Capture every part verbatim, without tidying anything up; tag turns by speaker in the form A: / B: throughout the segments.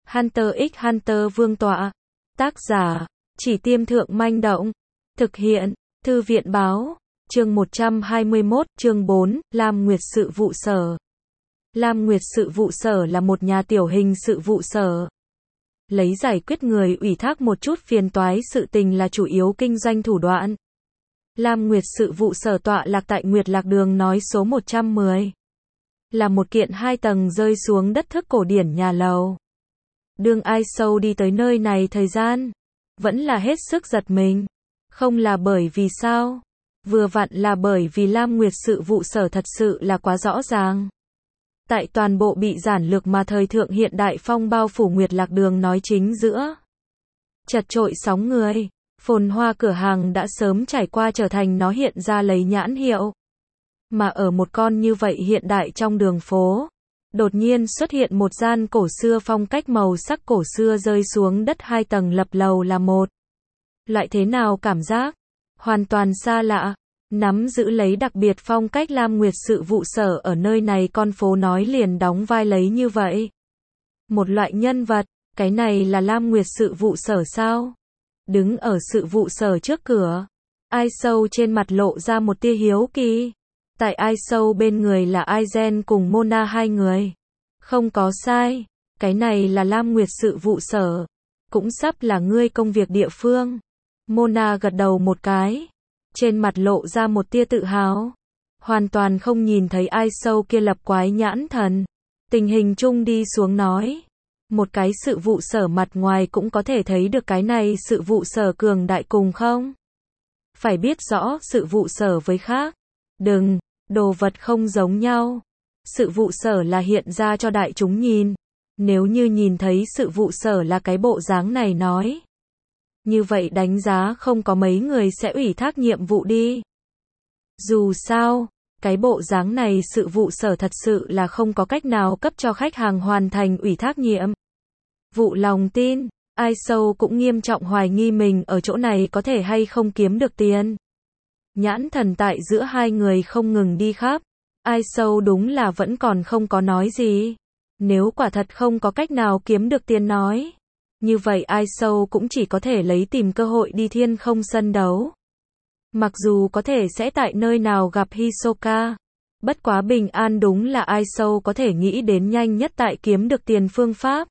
A: Hunter x Hunter vương tọa. Tác giả, Chỉ Tiêm Thượng Manh Động. Thực hiện, Thư viện Báo. Chương một trăm hai mươi mốt, chương bốn, Lam Nguyệt sự vụ sở. Lam Nguyệt sự vụ sở là một nhà tiểu hình sự vụ sở. Lấy giải quyết người ủy thác một chút phiền toái sự tình là chủ yếu kinh doanh thủ đoạn. Lam Nguyệt sự vụ sở tọa lạc tại Nguyệt Lạc Đường nói số một trăm mười. Là một kiện hai tầng rơi xuống đất thức cổ điển nhà lầu. Đương ai sâu đi tới nơi này thời gian, vẫn là hết sức giật mình. Không là bởi vì sao? Vừa vặn là bởi vì Lam Nguyệt sự vụ sở thật sự là quá rõ ràng. Tại toàn bộ bị giản lược mà thời thượng hiện đại phong bao phủ Nguyệt Lạc Đường nói chính giữa. Chật trội sóng người, phồn hoa cửa hàng đã sớm trải qua trở thành nó hiện ra lấy nhãn hiệu. Mà ở một con như vậy hiện đại trong đường phố, đột nhiên xuất hiện một gian cổ xưa phong cách màu sắc cổ xưa rơi xuống đất hai tầng lập lầu là một. Loại thế nào cảm giác? Hoàn toàn xa lạ. Nắm giữ lấy đặc biệt phong cách Lam Nguyệt sự vụ sở ở nơi này con phố nói liền đóng vai lấy như vậy. Một loại nhân vật, cái này là Lam Nguyệt sự vụ sở sao? Đứng ở sự vụ sở trước cửa, Ai Sâu trên mặt lộ ra một tia hiếu kỳ. Tại Ai Sâu bên người là Aizen cùng Mona hai người. Không có sai, cái này là Lam Nguyệt sự vụ sở. Cũng sắp là ngươi công việc địa phương. Mona gật đầu một cái. Trên mặt lộ ra một tia tự hào. Hoàn toàn không nhìn thấy Ai Sâu kia lập quái nhãn thần. Tình hình chung đi xuống nói. Một cái sự vụ sở mặt ngoài cũng có thể thấy được cái này sự vụ sở cường đại cùng không? Phải biết rõ sự vụ sở với khác. Đừng, đồ vật không giống nhau. Sự vụ sở là hiện ra cho đại chúng nhìn. Nếu như nhìn thấy sự vụ sở là cái bộ dáng này nói. Như vậy đánh giá không có mấy người sẽ ủy thác nhiệm vụ đi. Dù sao, cái bộ dáng này sự vụ sở thật sự là không có cách nào cấp cho khách hàng hoàn thành ủy thác nhiệm vụ lòng tin. Ai Sâu cũng nghiêm trọng hoài nghi mình ở chỗ này có thể hay không kiếm được tiền. Nhãn thần tại giữa hai người không ngừng đi khắp. Ai Sâu đúng là vẫn còn không có nói gì. Nếu quả thật không có cách nào kiếm được tiền nói. Như vậy Ai Sâu cũng chỉ có thể lấy tìm cơ hội đi thiên không sân đấu. Mặc dù có thể sẽ tại nơi nào gặp Hisoka. Bất quá bình an đúng là Ai Sâu có thể nghĩ đến nhanh nhất tại kiếm được tiền phương pháp.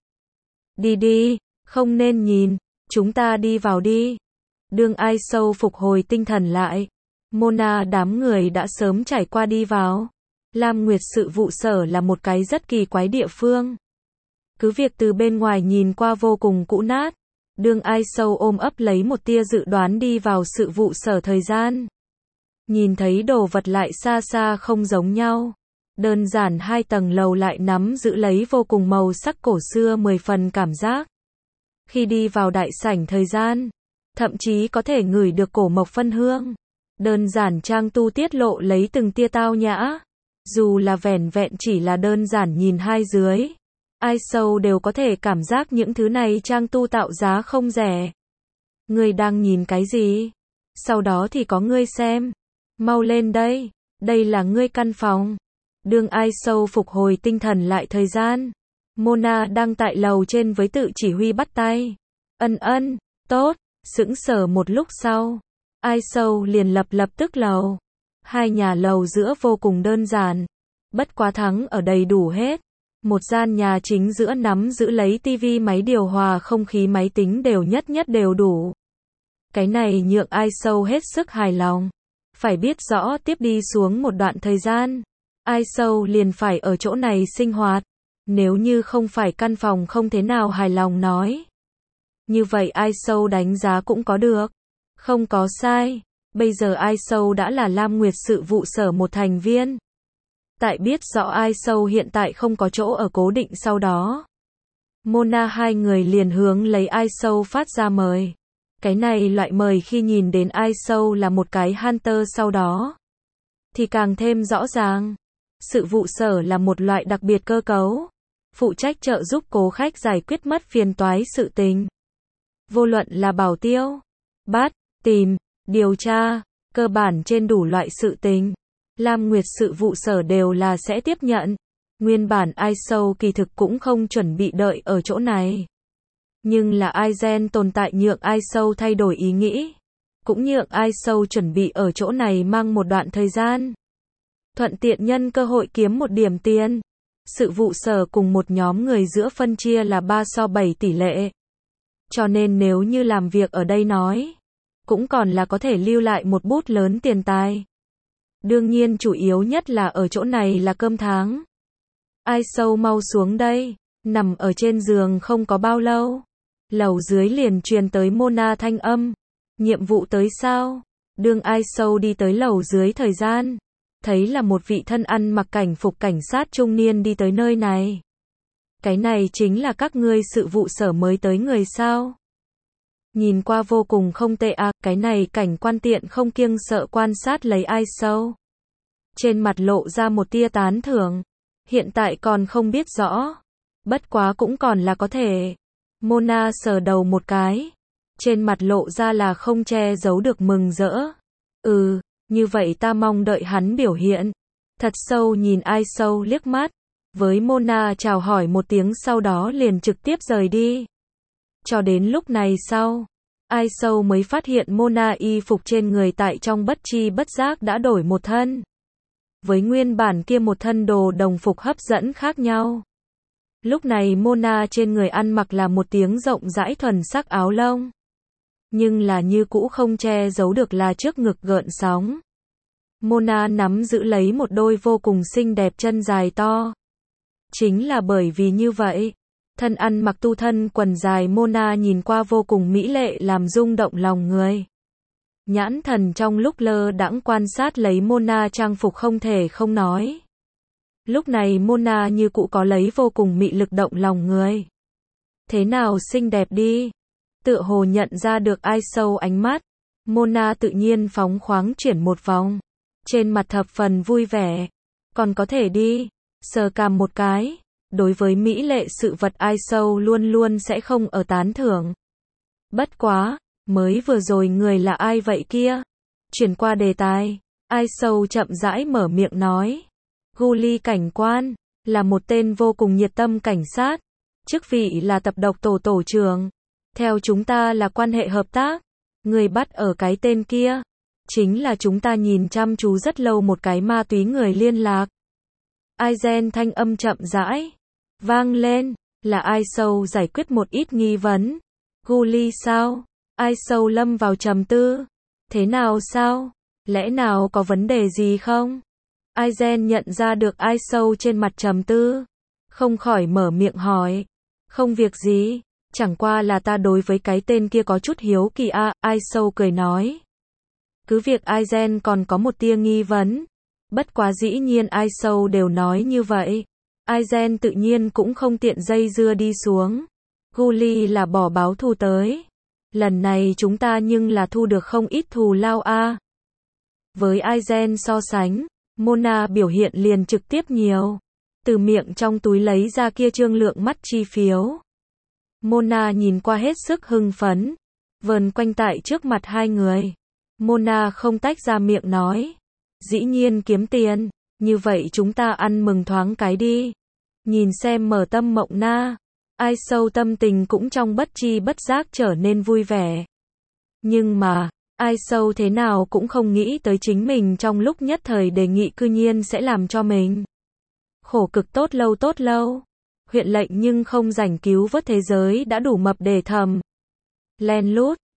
A: Đi đi, không nên nhìn, chúng ta đi vào đi. Đương Ai Sâu phục hồi tinh thần lại. Mona đám người đã sớm trải qua đi vào. Lam Nguyệt sự vụ sở là một cái rất kỳ quái địa phương. Cứ việc từ bên ngoài nhìn qua vô cùng cũ nát. Đương Ai Sâu ôm ấp lấy một tia dự đoán đi vào sự vụ sở thời gian. Nhìn thấy đồ vật lại xa xa không giống nhau. Đơn giản hai tầng lầu lại nắm giữ lấy vô cùng màu sắc cổ xưa mười phần cảm giác. Khi đi vào đại sảnh thời gian, thậm chí có thể ngửi được cổ mộc phân hương. Đơn giản trang tu tiết lộ lấy từng tia tao nhã. Dù là vẻn vẹn chỉ là đơn giản nhìn hai dưới. Ai Sâu đều có thể cảm giác những thứ này trang tu tạo giá không rẻ. Ngươi đang nhìn cái gì? Sau đó thì có ngươi xem. Mau lên đây, đây là ngươi căn phòng. Đương Ai Sâu phục hồi tinh thần lại thời gian. Mona đang tại lầu trên với tự chỉ huy bắt tay. Ân ân, tốt, sững sờ một lúc sau. Ai Sâu liền lập lập tức lầu. Hai nhà lầu giữa vô cùng đơn giản. Bất quá thắng ở đầy đủ hết. Một gian nhà chính giữa nắm giữ lấy tivi máy điều hòa không khí máy tính đều nhất nhất đều đủ. Cái này nhượng Ai Sâu hết sức hài lòng. Phải biết rõ tiếp đi xuống một đoạn thời gian. Ai Sâu liền phải ở chỗ này sinh hoạt. Nếu như không phải căn phòng không thế nào hài lòng nói. Như vậy Ai Sâu đánh giá cũng có được. Không có sai. Bây giờ Ai Sâu đã là Lam Nguyệt sự vụ sở một thành viên. Tại biết rõ Ai Sâu hiện tại không có chỗ ở cố định sau đó. Mona hai người liền hướng lấy Ai Sâu phát ra mời. Cái này loại mời khi nhìn đến Ai Sâu là một cái Hunter sau đó. Thì càng thêm rõ ràng. Sự vụ sở là một loại đặc biệt cơ cấu. Phụ trách trợ giúp cố khách giải quyết mất phiền toái sự tình. Vô luận là bảo tiêu, bắt, tìm, điều tra, cơ bản trên đủ loại sự tình. Lam Nguyệt sự vụ sở đều là sẽ tiếp nhận. Nguyên bản Ai Sâu kỳ thực cũng không chuẩn bị đợi ở chỗ này. Nhưng là Aizen tồn tại nhượng Ai Sâu thay đổi ý nghĩ. Cũng nhượng Ai Sâu chuẩn bị ở chỗ này mang một đoạn thời gian. Thuận tiện nhân cơ hội kiếm một điểm tiền. Sự vụ sở cùng một nhóm người giữa phân chia là ba so bảy tỷ lệ. Cho nên nếu như làm việc ở đây nói, cũng còn là có thể lưu lại một bút lớn tiền tài. Đương nhiên chủ yếu nhất là ở chỗ này là cơm tháng. Ai Sâu mau xuống đây, nằm ở trên giường không có bao lâu. Lầu dưới liền truyền tới Mona thanh âm. Nhiệm vụ tới sao? Đương Ai Sâu đi tới lầu dưới thời gian. Thấy là một vị thân ăn mặc cảnh phục cảnh sát trung niên đi tới nơi này. Cái này chính là các ngươi sự vụ sở mới tới người sao? Nhìn qua vô cùng không tệ à, cái này cảnh quan tiện không kiêng sợ quan sát lấy Ai Sâu. Trên mặt lộ ra một tia tán thưởng. Hiện tại còn không biết rõ. Bất quá cũng còn là có thể. Mona sờ đầu một cái. Trên mặt lộ ra là không che giấu được mừng rỡ. Ừ, như vậy ta mong đợi hắn biểu hiện. Thật sâu nhìn Ai Sâu liếc mắt. Với Mona chào hỏi một tiếng sau đó liền trực tiếp rời đi. Cho đến lúc này sau, Ai Sâu mới phát hiện Mona y phục trên người tại trong bất chi bất giác đã đổi một thân. Với nguyên bản kia một thân đồ đồng phục hấp dẫn khác nhau. Lúc này Mona trên người ăn mặc là một tiếng rộng rãi thuần sắc áo lông. Nhưng là như cũ không che giấu được là trước ngực gợn sóng. Mona nắm giữ lấy một đôi vô cùng xinh đẹp chân dài to. Chính là bởi vì như vậy, thân ăn mặc tu thân quần dài Mona nhìn qua vô cùng mỹ lệ làm rung động lòng người. Nhãn thần trong lúc lơ đãng quan sát lấy Mona trang phục không thể không nói. Lúc này Mona như cũ có lấy vô cùng mị lực động lòng người. Thế nào xinh đẹp đi. Tựa hồ nhận ra được Ai Sâu ánh mắt. Mona tự nhiên phóng khoáng chuyển một vòng. Trên mặt thập phần vui vẻ. Còn có thể đi. Sờ cằm một cái. Đối với mỹ lệ sự vật Ai Sâu luôn luôn sẽ không ở tán thưởng. Bất quá. Mới vừa rồi người là ai vậy kia? Chuyển qua đề tài. Ai Sâu chậm rãi mở miệng nói. Guli cảnh quan. Là một tên vô cùng nhiệt tâm cảnh sát. Chức vị là tập độc tổ tổ trưởng. Theo chúng ta là quan hệ hợp tác. Người bắt ở cái tên kia. Chính là chúng ta nhìn chăm chú rất lâu một cái ma túy người liên lạc. Aizen thanh âm chậm rãi. Vang lên. Là Ai Sâu giải quyết một ít nghi vấn. Guli sao? Ai Sâu lâm vào trầm tư. Thế nào sao? Lẽ nào có vấn đề gì không? Aizen nhận ra được Ai Sâu trên mặt trầm tư. Không khỏi mở miệng hỏi. Không việc gì. Chẳng qua là ta đối với cái tên kia có chút hiếu kỳ a. Ai Sâu cười nói. Cứ việc Aizen còn có một tia nghi vấn. Bất quá dĩ nhiên Ai Sâu đều nói như vậy. Aizen tự nhiên cũng không tiện dây dưa đi xuống. Guli là bỏ báo thù tới. Lần này chúng ta nhưng là thu được không ít thù lao a. Với Aizen so sánh, Mona biểu hiện liền trực tiếp nhiều. Từ miệng trong túi lấy ra kia trương lượng mắt chi phiếu. Mona nhìn qua hết sức hưng phấn. Vờn quanh tại trước mặt hai người. Mona không tách ra miệng nói. Dĩ nhiên kiếm tiền. Như vậy chúng ta ăn mừng thoáng cái đi. Nhìn xem mở tâm mộng na. Ai Sâu tâm tình cũng trong bất chi bất giác trở nên vui vẻ. Nhưng mà, Ai Sâu thế nào cũng không nghĩ tới chính mình trong lúc nhất thời đề nghị cư nhiên sẽ làm cho mình khổ cực tốt lâu tốt lâu. Huyện lệnh nhưng không rảnh cứu vớt thế giới đã đủ mập để thầm. Len lút,